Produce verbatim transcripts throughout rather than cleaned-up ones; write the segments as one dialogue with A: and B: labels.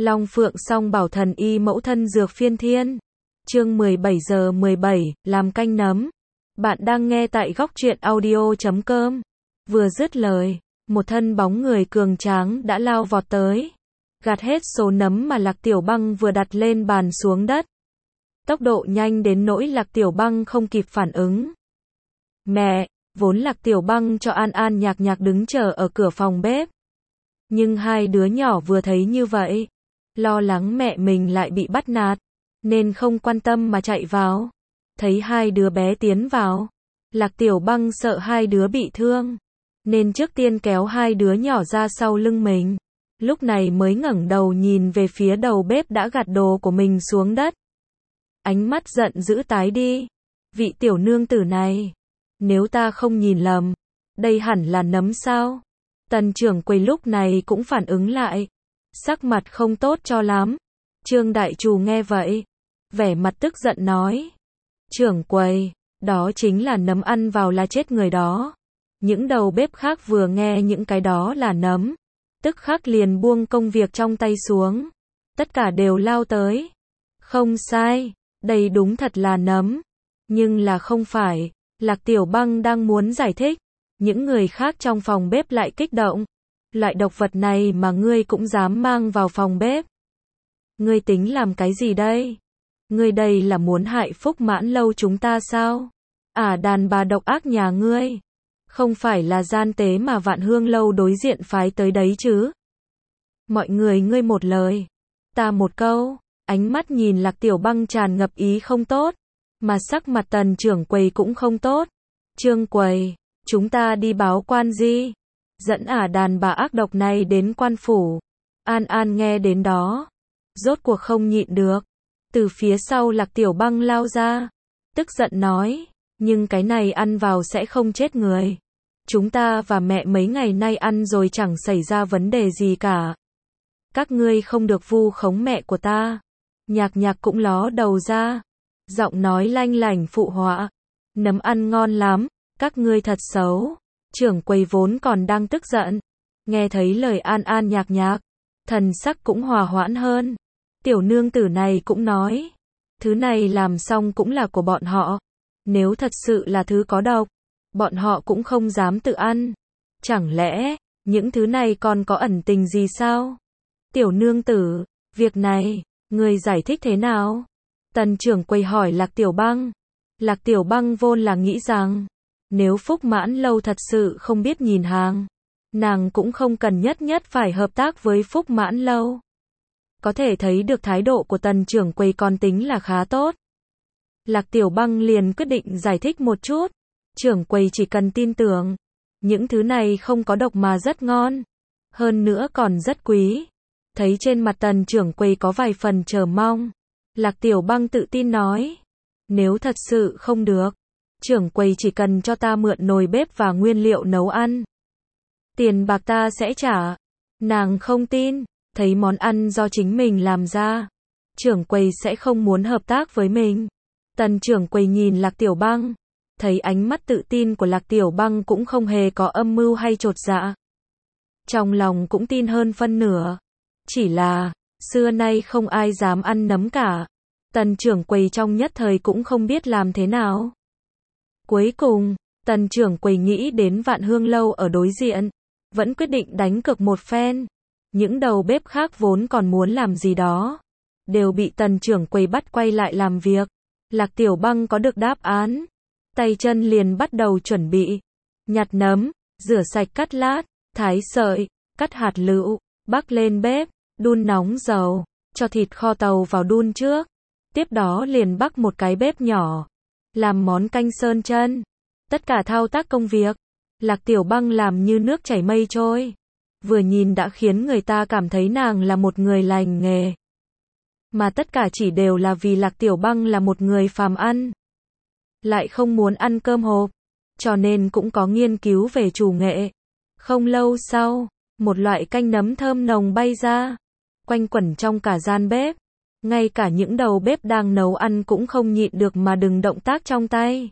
A: Long Phượng Song Bảo Thần Y Mẫu Thân Dược Phiên Thiên. Chương mười bảy giờ mười bảy, làm canh nấm. Bạn đang nghe tại góc truyện audio chấm com. Vừa dứt lời, một thân bóng người cường tráng đã lao vọt tới, gạt hết số nấm mà Lạc Tiểu Băng vừa đặt lên bàn xuống đất. Tốc độ nhanh đến nỗi Lạc Tiểu Băng không kịp phản ứng. Mẹ, vốn Lạc Tiểu Băng cho An An nhạc nhạc đứng chờ ở cửa phòng bếp. Nhưng hai đứa nhỏ vừa thấy như vậy, lo lắng mẹ mình lại bị bắt nạt, nên không quan tâm mà chạy vào. Thấy hai đứa bé tiến vào, Lạc Tiểu Băng sợ hai đứa bị thương, nên trước tiên kéo hai đứa nhỏ ra sau lưng mình. Lúc này mới ngẩng đầu nhìn về phía đầu bếp đã gạt đồ của mình xuống đất. Ánh mắt giận dữ tái đi. Vị tiểu nương tử này, nếu ta không nhìn lầm, đây hẳn là nấm sao? Tần trưởng quầy lúc này cũng phản ứng lại, sắc mặt không tốt cho lắm. Trương đại trù nghe vậy, vẻ mặt tức giận nói: trưởng quầy, đó chính là nấm, ăn vào là chết người đó. Những đầu bếp khác vừa nghe những cái đó là nấm, tức khắc liền buông công việc trong tay xuống, tất cả đều lao tới. Không sai, đây đúng thật là nấm, nhưng là không phải. Lạc Tiểu Băng đang muốn giải thích, những người khác trong phòng bếp lại kích động. Loại độc vật này mà ngươi cũng dám mang vào phòng bếp? Ngươi tính làm cái gì đây? Ngươi đây là muốn hại Phúc Mãn Lâu chúng ta sao? À, đàn bà độc ác nhà ngươi, không phải là gian tế mà Vạn Hương Lâu đối diện phái tới đấy chứ? Mọi người ngươi một lời, ta một câu, ánh mắt nhìn Lạc Tiểu Băng tràn ngập ý không tốt, mà sắc mặt Tần trưởng quầy cũng không tốt. Trương quầy, chúng ta đi báo quan gì? Dẫn ả đàn bà ác độc này đến quan phủ. An An nghe đến đó, rốt cuộc không nhịn được, từ phía sau Lạc Tiểu Băng lao ra, tức giận nói: nhưng cái này ăn vào sẽ không chết người. Chúng ta và mẹ mấy ngày nay ăn rồi chẳng xảy ra vấn đề gì cả. Các ngươi không được vu khống mẹ của ta. Nhạc nhạc cũng ló đầu ra, giọng nói lanh lảnh phụ họa: nấm ăn ngon lắm, các ngươi thật xấu. Trưởng quầy vốn còn đang tức giận, nghe thấy lời An An nhạc nhạc, thần sắc cũng hòa hoãn hơn. Tiểu nương tử này cũng nói, thứ này làm xong cũng là của bọn họ. Nếu thật sự là thứ có độc, bọn họ cũng không dám tự ăn. Chẳng lẽ, những thứ này còn có ẩn tình gì sao? Tiểu nương tử, việc này, người giải thích thế nào? Tần trưởng quầy hỏi Lạc Tiểu Băng. Lạc Tiểu Băng vốn là nghĩ rằng, nếu Phúc Mãn Lâu thật sự không biết nhìn hàng, nàng cũng không cần nhất nhất phải hợp tác với Phúc Mãn Lâu. Có thể thấy được thái độ của Tần trưởng quầy còn tính là khá tốt. Lạc Tiểu Băng liền quyết định giải thích một chút. Trưởng quầy chỉ cần tin tưởng, những thứ này không có độc mà rất ngon, hơn nữa còn rất quý. Thấy trên mặt Tần trưởng quầy có vài phần chờ mong, Lạc Tiểu Băng tự tin nói: nếu thật sự không được, trưởng quầy chỉ cần cho ta mượn nồi bếp và nguyên liệu nấu ăn, tiền bạc ta sẽ trả. Nàng không tin, thấy món ăn do chính mình làm ra, trưởng quầy sẽ không muốn hợp tác với mình. Tần trưởng quầy nhìn Lạc Tiểu Băng, thấy ánh mắt tự tin của Lạc Tiểu Băng cũng không hề có âm mưu hay chột dạ, trong lòng cũng tin hơn phân nửa. Chỉ là, xưa nay không ai dám ăn nấm cả. Tần trưởng quầy trong nhất thời cũng không biết làm thế nào. Cuối cùng, Tần trưởng quầy nghĩ đến Vạn Hương Lâu ở đối diện, vẫn quyết định đánh cược một phen. Những đầu bếp khác vốn còn muốn làm gì đó, đều bị Tần trưởng quầy bắt quay lại làm việc. Lạc Tiểu Băng có được đáp án, tay chân liền bắt đầu chuẩn bị. Nhặt nấm, rửa sạch cắt lát, thái sợi, cắt hạt lựu, bắc lên bếp, đun nóng dầu, cho thịt kho tàu vào đun trước. Tiếp đó liền bắc một cái bếp nhỏ, làm món canh sơn chân. Tất cả thao tác công việc, Lạc Tiểu Băng làm như nước chảy mây trôi. Vừa nhìn đã khiến người ta cảm thấy nàng là một người lành nghề. Mà tất cả chỉ đều là vì Lạc Tiểu Băng là một người phàm ăn, lại không muốn ăn cơm hộp, cho nên cũng có nghiên cứu về chủ nghệ. Không lâu sau, một loại canh nấm thơm nồng bay ra, quanh quẩn trong cả gian bếp. Ngay cả những đầu bếp đang nấu ăn cũng không nhịn được mà đừng động tác trong tay.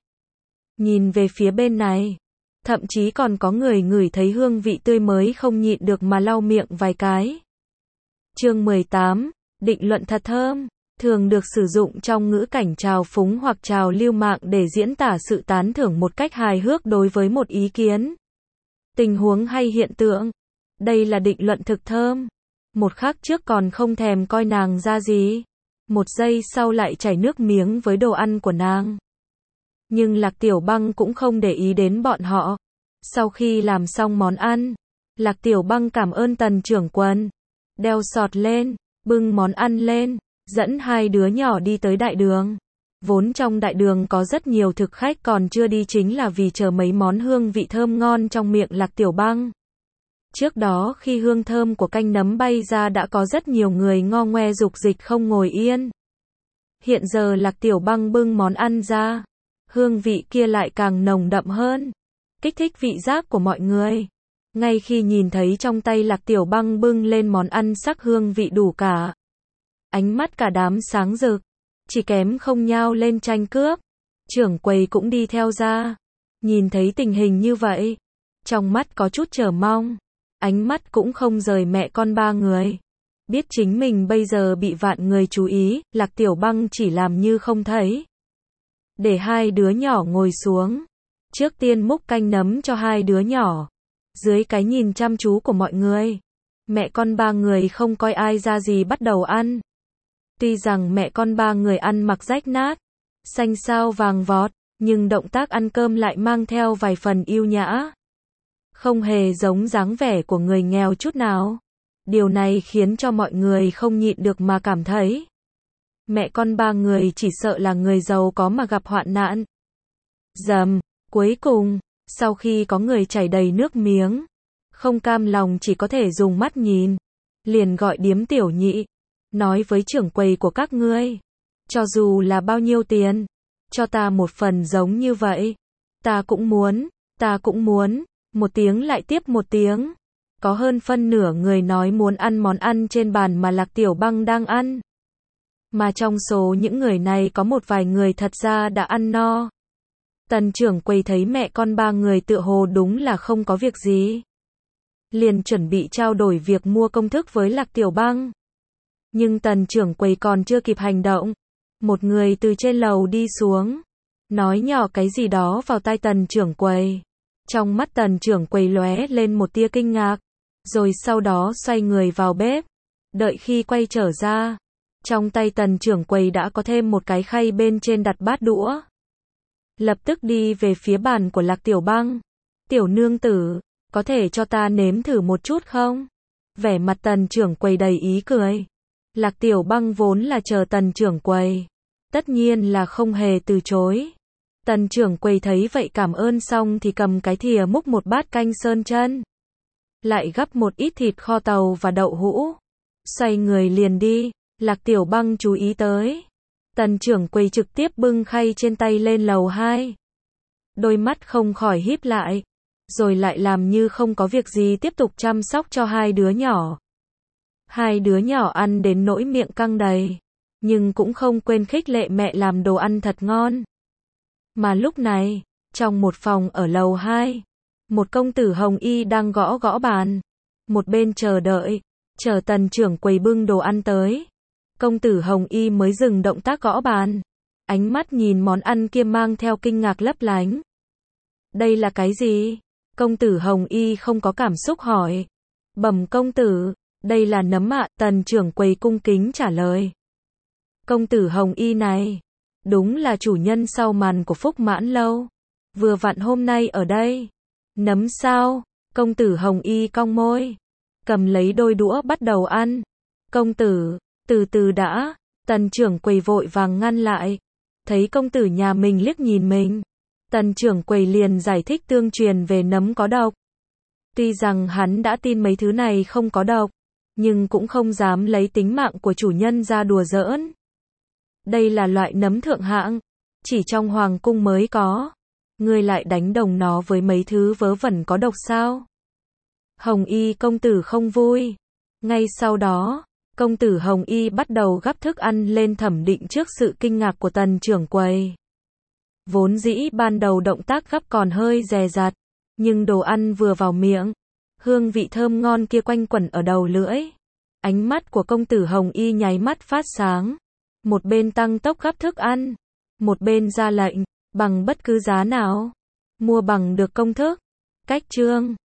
A: Nhìn về phía bên này, thậm chí còn có người ngửi thấy hương vị tươi mới không nhịn được mà lau miệng vài cái. Chương mười tám, định luận thật thơm, thường được sử dụng trong ngữ cảnh trào phúng hoặc trào lưu mạng để diễn tả sự tán thưởng một cách hài hước đối với một ý kiến, tình huống hay hiện tượng. Đây là định luận thực thơm. Một khắc trước còn không thèm coi nàng ra gì, một giây sau lại chảy nước miếng với đồ ăn của nàng. Nhưng Lạc Tiểu Băng cũng không để ý đến bọn họ. Sau khi làm xong món ăn, Lạc Tiểu Băng cảm ơn Tần trưởng quầy, đeo sọt lên, bưng món ăn lên, dẫn hai đứa nhỏ đi tới đại đường. Vốn trong đại đường có rất nhiều thực khách còn chưa đi chính là vì chờ mấy món hương vị thơm ngon trong miệng Lạc Tiểu Băng. Trước đó khi hương thơm của canh nấm bay ra đã có rất nhiều người ngo ngoe dục dịch không ngồi yên. Hiện giờ Lạc Tiểu Băng bưng món ăn ra, hương vị kia lại càng nồng đậm hơn, kích thích vị giác của mọi người. Ngay khi nhìn thấy trong tay Lạc Tiểu Băng bưng lên món ăn sắc hương vị đủ cả, ánh mắt cả đám sáng rực, chỉ kém không nhao lên tranh cướp. Trưởng quầy cũng đi theo ra, nhìn thấy tình hình như vậy, trong mắt có chút chờ mong, ánh mắt cũng không rời mẹ con ba người. Biết chính mình bây giờ bị vạn người chú ý, Lạc Tiểu Băng chỉ làm như không thấy, để hai đứa nhỏ ngồi xuống. Trước tiên múc canh nấm cho hai đứa nhỏ. Dưới cái nhìn chăm chú của mọi người, mẹ con ba người không coi ai ra gì bắt đầu ăn. Tuy rằng mẹ con ba người ăn mặc rách nát, xanh xao vàng vọt, nhưng động tác ăn cơm lại mang theo vài phần yêu nhã. Không hề giống dáng vẻ của người nghèo chút nào. Điều này khiến cho mọi người không nhịn được mà cảm thấy mẹ con ba người chỉ sợ là người giàu có mà gặp hoạn nạn. Dầm, cuối cùng, sau khi có người chảy đầy nước miếng, không cam lòng chỉ có thể dùng mắt nhìn, liền gọi điếm tiểu nhị, nói với trưởng quầy của các ngươi, cho dù là bao nhiêu tiền, cho ta một phần giống như vậy. Ta cũng muốn, ta cũng muốn, một tiếng lại tiếp một tiếng. Có hơn phân nửa người nói muốn ăn món ăn trên bàn mà Lạc Tiểu Băng đang ăn. Mà trong số những người này có một vài người thật ra đã ăn no. Tần trưởng quầy thấy mẹ con ba người tựa hồ đúng là không có việc gì, liền chuẩn bị trao đổi việc mua công thức với Lạc Tiểu Băng. Nhưng tần trưởng quầy còn chưa kịp hành động, một người từ trên lầu đi xuống, nói nhỏ cái gì đó vào tai tần trưởng quầy. Trong mắt tần trưởng quầy lóe lên một tia kinh ngạc, rồi sau đó xoay người vào bếp. Đợi khi quay trở ra, trong tay tần trưởng quầy đã có thêm một cái khay bên trên đặt bát đũa. Lập tức đi về phía bàn của Lạc Tiểu Băng. Tiểu nương tử, có thể cho ta nếm thử một chút không? Vẻ mặt tần trưởng quầy đầy ý cười. Lạc Tiểu Băng vốn là chờ tần trưởng quầy, tất nhiên là không hề từ chối. Tần trưởng quầy thấy vậy cảm ơn xong thì cầm cái thìa múc một bát canh sơn chân, lại gắp một ít thịt kho tàu và đậu hũ, xoay người liền đi. Lạc Tiểu Băng chú ý tới, tần trưởng quầy trực tiếp bưng khay trên tay lên lầu hai. Đôi mắt không khỏi híp lại, rồi lại làm như không có việc gì tiếp tục chăm sóc cho hai đứa nhỏ. Hai đứa nhỏ ăn đến nỗi miệng căng đầy, nhưng cũng không quên khích lệ mẹ làm đồ ăn thật ngon. Mà lúc này, trong một phòng ở lầu hai, một công tử hồng y đang gõ gõ bàn, một bên chờ đợi, chờ tần trưởng quầy bưng đồ ăn tới. Công tử hồng y mới dừng động tác gõ bàn, ánh mắt nhìn món ăn kia mang theo kinh ngạc lấp lánh. Đây là cái gì? Công tử hồng y không có cảm xúc hỏi. Bẩm công tử, đây là nấm ạ. Tần trưởng quầy cung kính trả lời. Công tử hồng y này, đúng là chủ nhân sau màn của Phúc Mãn Lâu, vừa vặn hôm nay ở đây. Nấm sao? Công tử hồng y cong môi, cầm lấy đôi đũa bắt đầu ăn. Công tử, từ từ đã. Tần trưởng quầy vội vàng ngăn lại. Thấy công tử nhà mình liếc nhìn mình, tần trưởng quầy liền giải thích tương truyền về nấm có độc. Tuy rằng hắn đã tin mấy thứ này không có độc, nhưng cũng không dám lấy tính mạng của chủ nhân ra đùa giỡn. Đây là loại nấm thượng hạng, chỉ trong hoàng cung mới có. Ngươi lại đánh đồng nó với mấy thứ vớ vẩn có độc sao? Hồng y công tử không vui. Ngay sau đó, công tử hồng y bắt đầu gắp thức ăn lên thẩm định trước sự kinh ngạc của tần trưởng quầy. Vốn dĩ ban đầu động tác gắp còn hơi dè dặt, nhưng đồ ăn vừa vào miệng, hương vị thơm ngon kia quanh quẩn ở đầu lưỡi. Ánh mắt của công tử Hồng Y nháy mắt phát sáng. Một bên tăng tốc gắp thức ăn, một bên ra lệnh, bằng bất cứ giá nào, mua bằng được công thức. Cách chương